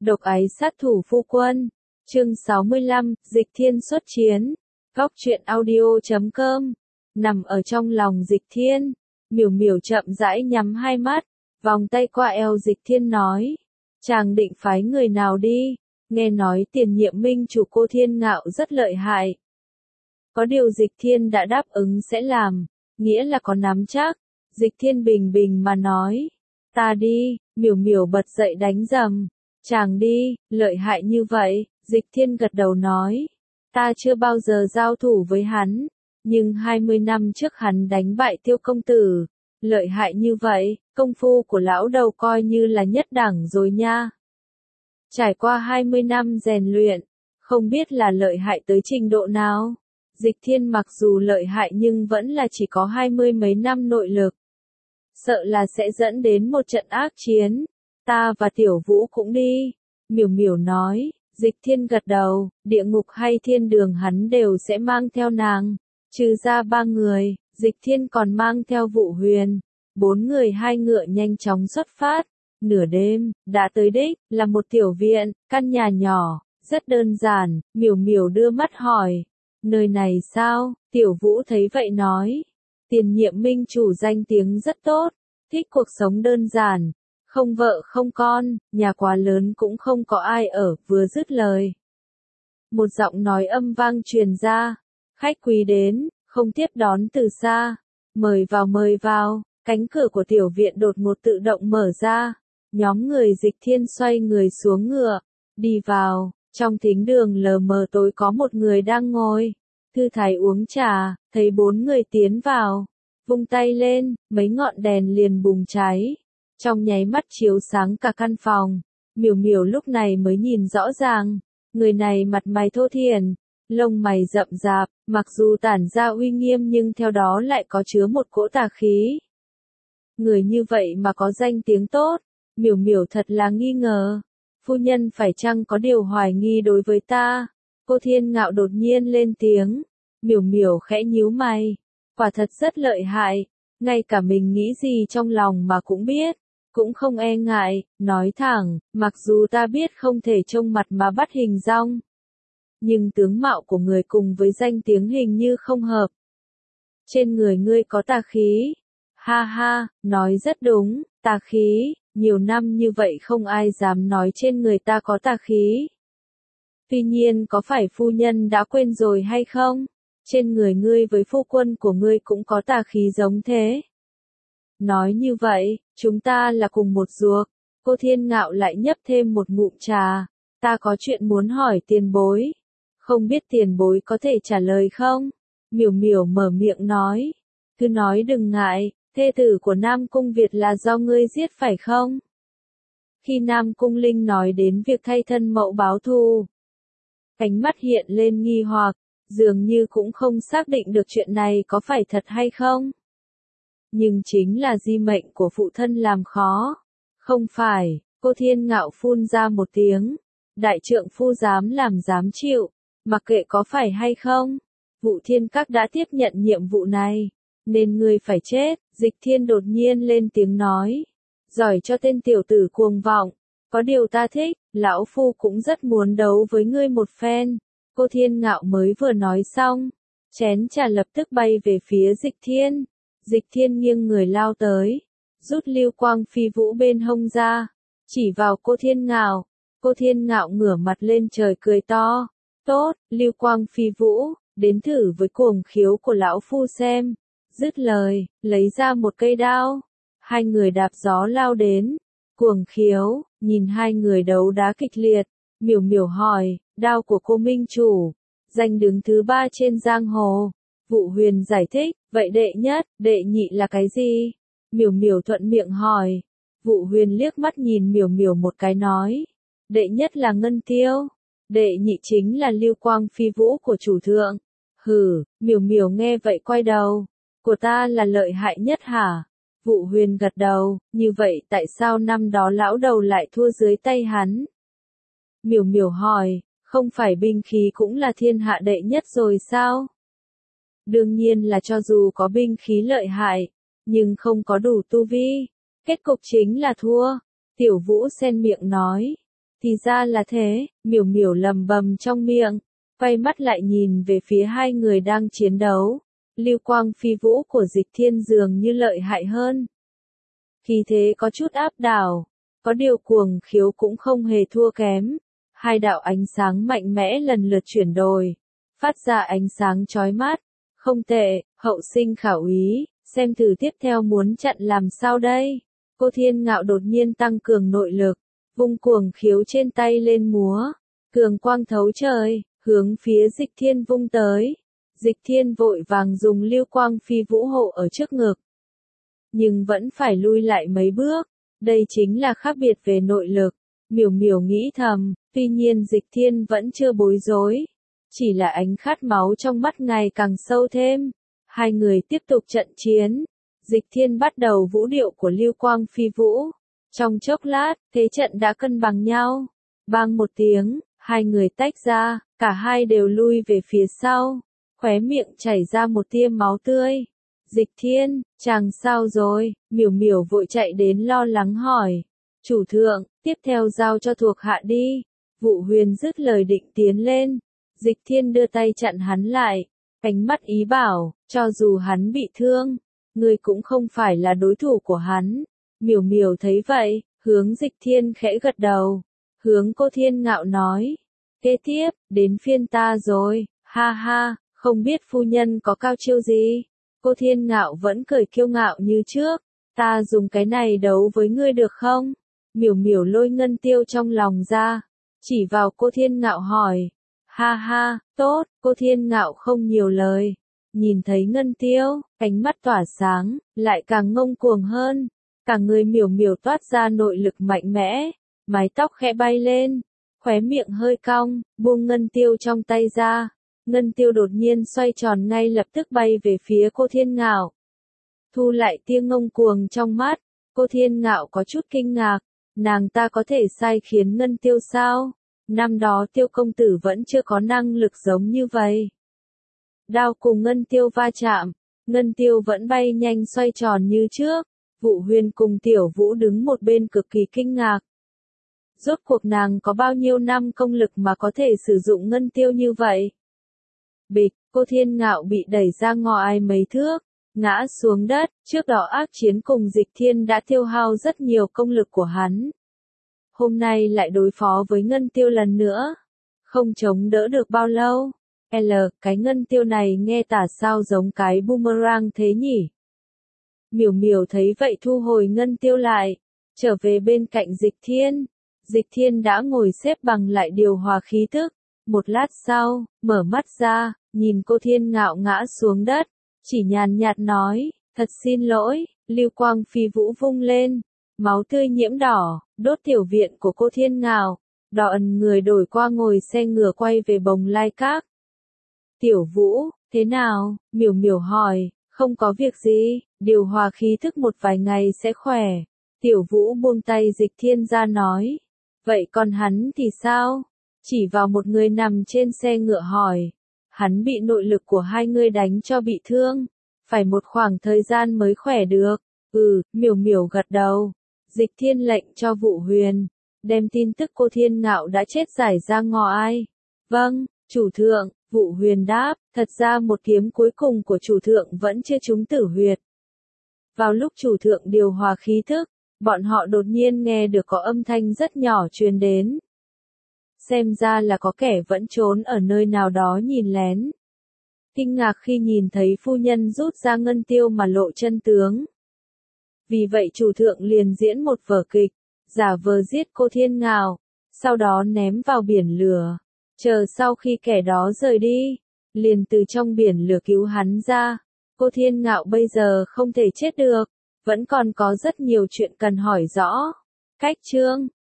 Độc ái sát thủ phu quân. Chương 65, Dịch Thiên xuất chiến. Góc truyện audio.com. Nằm ở trong lòng Dịch Thiên, Miểu Miểu chậm rãi nhắm hai mắt, vòng tay qua eo Dịch Thiên nói: "Chàng định phái người nào đi? Nghe nói tiền nhiệm minh chủ Cô Thiên Ngạo rất lợi hại." Có điều Dịch Thiên đã đáp ứng sẽ làm, nghĩa là có nắm chắc. Dịch Thiên bình bình mà nói: "Ta đi." Miểu Miểu bật dậy đánh rầm: "Chàng đi, lợi hại như vậy." Dịch Thiên gật đầu nói: "Ta chưa bao giờ giao thủ với hắn, nhưng 20 năm trước hắn đánh bại Tiêu công tử, lợi hại như vậy, công phu của lão đầu coi như là nhất đẳng rồi nha." Trải qua 20 năm rèn luyện, không biết là lợi hại tới trình độ nào. Dịch Thiên mặc dù lợi hại nhưng vẫn là chỉ có 20 mấy năm nội lực. Sợ là sẽ dẫn đến một trận ác chiến. "Ta và Tiểu Vũ cũng đi." Miểu Miểu nói. Dịch Thiên gật đầu, địa ngục hay thiên đường hắn đều sẽ mang theo nàng. Trừ ra 3 người, Dịch Thiên còn mang theo Vũ Huyền. 4 người 2 ngựa nhanh chóng xuất phát. Nửa đêm, đã tới đích, là một tiểu viện, căn nhà nhỏ, rất đơn giản. Miểu Miểu đưa mắt hỏi: "Nơi này sao?" Tiểu Vũ thấy vậy nói: "Tiền nhiệm minh chủ danh tiếng rất tốt, thích cuộc sống đơn giản, không vợ không con, nhà quá lớn cũng không có ai ở." Vừa dứt lời, một giọng nói âm vang truyền ra: "Khách quý đến, không tiếp đón từ xa, mời vào mời vào." Cánh cửa của tiểu viện đột ngột tự động mở ra, nhóm người Dịch Thiên xoay người xuống ngựa, đi vào. Trong thính đường lờ mờ tối có một người đang ngồi thư thái uống trà. Thấy 4 người tiến vào, vung tay lên, mấy ngọn đèn liền bùng cháy, trong nháy mắt chiếu sáng cả căn phòng. Miểu Miểu lúc này mới nhìn rõ ràng, người này mặt mày thô thiển, lông mày rậm rạp, mặc dù tản ra uy nghiêm nhưng theo đó lại có chứa một cỗ tà khí. Người như vậy mà có danh tiếng tốt, Miểu Miểu thật là nghi ngờ. "Phu nhân phải chăng có điều hoài nghi đối với ta?" Cô Thiên Ngạo đột nhiên lên tiếng. Miểu Miểu khẽ nhíu mày, quả thật rất lợi hại, ngay cả mình nghĩ gì trong lòng mà cũng biết, cũng không e ngại, nói thẳng: "Mặc dù ta biết không thể trông mặt mà bắt hình dong, nhưng tướng mạo của người cùng với danh tiếng hình như không hợp. Trên người ngươi có tà khí." "Ha ha, nói rất đúng, tà khí, nhiều năm như vậy không ai dám nói trên người ta có tà khí. Tuy nhiên có phải phu nhân đã quên rồi hay không? Trên người ngươi với phu quân của ngươi cũng có tà khí giống thế." "Nói như vậy, chúng ta là cùng một ruột." Cô Thiên Ngạo lại nhấp thêm một ngụm trà. "Ta có chuyện muốn hỏi tiền bối, không biết tiền bối có thể trả lời không?" Miểu Miểu mở miệng nói: "Cứ nói đừng ngại, thê tử của Nam Cung Việt là do ngươi giết phải không?" Khi Nam Cung Linh nói đến việc thay thân mẫu báo thù, ánh mắt hiện lên nghi hoặc, dường như cũng không xác định được chuyện này có phải thật hay không. "Nhưng chính là di mệnh của phụ thân làm khó." "Không phải." Cô Thiên Ngạo phun ra một tiếng. "Đại trượng phu dám làm dám chịu, mặc kệ có phải hay không. Vũ Thiên Các đã tiếp nhận nhiệm vụ này, nên ngươi phải chết." Dịch Thiên đột nhiên lên tiếng nói: "Giỏi cho tên tiểu tử cuồng vọng, có điều ta thích, lão phu cũng rất muốn đấu với ngươi một phen." Cô Thiên Ngạo mới vừa nói xong, chén trà lập tức bay về phía Dịch Thiên. Dịch Thiên nghiêng người lao tới, rút lưu quang phi vũ bên hông ra, chỉ vào Cô Thiên Ngạo. Cô Thiên Ngạo ngửa mặt lên trời cười to: "Tốt, lưu quang phi vũ, đến thử với cuồng khiếu của lão phu xem." Dứt lời, lấy ra một cây đao. Hai người đạp gió lao đến. "Cuồng khiếu." Nhìn hai người đấu đá kịch liệt, Miểu Miểu hỏi: "Đao của cô minh chủ, danh đứng thứ 3 trên giang hồ." Vũ Huyền giải thích: "Vậy đệ nhất, đệ nhị là cái gì?" Miểu Miểu thuận miệng hỏi. Vũ Huyền liếc mắt nhìn Miểu Miểu một cái nói: "Đệ nhất là Ngân Tiêu, đệ nhị chính là lưu quang phi vũ của chủ thượng." "Hừ." Miểu Miểu nghe vậy quay đầu: "Của ta là lợi hại nhất hả?" Vũ Huyền gật đầu: "Như vậy tại sao năm đó lão đầu lại thua dưới tay hắn?" Miểu Miểu hỏi: "Không phải binh khí cũng là thiên hạ đệ nhất rồi sao?" "Đương nhiên là cho dù có binh khí lợi hại, nhưng không có đủ tu vi, kết cục chính là thua." Tiểu Vũ xen miệng nói: Thì ra là thế, miểu miểu lầm bầm trong miệng, quay mắt lại nhìn về phía hai người đang chiến đấu. Lưu quang phi vũ của Dịch Thiên dường như lợi hại hơn. Khí thế có chút áp đảo, có điều cuồng khiếu cũng không hề thua kém. Hai đạo ánh sáng mạnh mẽ lần lượt chuyển đổi, phát ra ánh sáng chói mắt. Không tệ, hậu sinh khảo ý, xem thử tiếp theo muốn chặn làm sao đây. Cô Thiên Ngạo đột nhiên tăng cường nội lực, vung cuồng khiếu trên tay lên múa, cường quang thấu trời, hướng phía Dịch Thiên vung tới. Dịch Thiên vội vàng dùng lưu quang phi vũ hộ ở trước ngực, nhưng vẫn phải lui lại mấy bước. Đây chính là khác biệt về nội lực. Miểu miểu nghĩ thầm, tuy nhiên Dịch Thiên vẫn chưa bối rối. Chỉ là ánh khát máu trong mắt ngày càng sâu thêm. Hai người tiếp tục trận chiến. Dịch Thiên bắt đầu vũ điệu của lưu quang phi vũ. Trong chốc lát, thế trận đã cân bằng nhau. Bang một tiếng, hai người tách ra, cả hai đều lui về phía sau. Khóe miệng chảy ra một tia máu tươi. Dịch Thiên, chàng sao rồi? Miểu miểu vội chạy đến lo lắng hỏi. Chủ thượng, tiếp theo giao cho thuộc hạ đi. Vụ Huyền dứt lời định tiến lên. Dịch Thiên đưa tay chặn hắn lại. Ánh mắt ý bảo, cho dù hắn bị thương, ngươi cũng không phải là đối thủ của hắn. Miểu miểu thấy vậy, hướng Dịch Thiên khẽ gật đầu. Hướng Cô Thiên Ngạo nói. Kế tiếp, đến phiên ta rồi, ha ha, không biết phu nhân có cao chiêu gì. Cô Thiên Ngạo vẫn cười kiêu ngạo như trước. Ta dùng cái này đấu với ngươi được không? Miểu miểu lôi ngân tiêu trong lòng ra, chỉ vào Cô Thiên Ngạo hỏi. Ha ha, tốt, Cô Thiên Ngạo không nhiều lời. Nhìn thấy ngân tiêu, ánh mắt tỏa sáng, lại càng ngông cuồng hơn. Cả người miểu miểu toát ra nội lực mạnh mẽ, mái tóc khẽ bay lên, khóe miệng hơi cong, buông ngân tiêu trong tay ra. Ngân tiêu đột nhiên xoay tròn ngay lập tức bay về phía Cô Thiên Ngạo. Thu lại tia ngông cuồng trong mắt, Cô Thiên Ngạo có chút kinh ngạc. Nàng ta có thể sai khiến ngân tiêu sao? Năm đó Tiêu công tử vẫn chưa có năng lực giống như vậy. Đao cùng ngân tiêu va chạm, ngân tiêu vẫn bay nhanh xoay tròn như trước. Vụ Huyền cùng Tiểu Vũ đứng một bên cực kỳ kinh ngạc. Rốt cuộc nàng có bao nhiêu năm công lực mà có thể sử dụng ngân tiêu như vậy? Bịch, Cô Thiên Ngạo bị đẩy ra ngoài mấy thước, ngã xuống đất. Trước đó ác chiến cùng Dịch Thiên đã tiêu hao rất nhiều công lực của hắn. Hôm nay lại đối phó với ngân tiêu lần nữa. Không chống đỡ được bao lâu. Cái ngân tiêu này nghe tả sao giống cái boomerang thế nhỉ? Miểu miểu thấy vậy thu hồi ngân tiêu lại, trở về bên cạnh Dịch Thiên. Dịch Thiên đã ngồi xếp bằng lại điều hòa khí tức. Một lát sau, mở mắt ra, nhìn Cô Thiên Ngạo ngã xuống đất, chỉ nhàn nhạt nói, thật xin lỗi. Lưu quang phi vũ vung lên, máu tươi nhiễm đỏ, đốt tiểu viện của Cô Thiên Ngạo. Đỏ ẩn người đổi qua ngồi xe ngựa quay về Bồng Lai Các. Tiểu Vũ, thế nào? Miểu miểu hỏi. Không có việc gì, điều hòa khí thức một vài ngày sẽ khỏe. Tiểu Vũ buông tay Dịch Thiên ra nói. Vậy còn hắn thì sao? Chỉ vào một người nằm trên xe ngựa hỏi. Hắn bị nội lực của hai người đánh cho bị thương. Phải một khoảng thời gian mới khỏe được. Miểu miểu gật đầu. Dịch Thiên lệnh cho Vụ Huyền đem tin tức Cô Thiên Ngạo đã chết giải ra ngoài. Vâng, chủ thượng. Vụ Huyền đáp, thật ra một kiếm cuối cùng của chủ thượng vẫn chưa trúng tử huyệt. Vào lúc chủ thượng điều hòa khí thức, bọn họ đột nhiên nghe được có âm thanh rất nhỏ truyền đến. Xem ra là có kẻ vẫn trốn ở nơi nào đó nhìn lén. Kinh ngạc khi nhìn thấy phu nhân rút ra ngân tiêu mà lộ chân tướng. Vì vậy chủ thượng liền diễn một vở kịch, giả vờ giết Cô Thiên Ngạo, sau đó ném vào biển lửa. Chờ sau khi kẻ đó rời đi, liền từ trong biển lửa cứu hắn ra. Cô Thiên Ngạo bây giờ không thể chết được, vẫn còn có rất nhiều chuyện cần hỏi rõ. Cách chương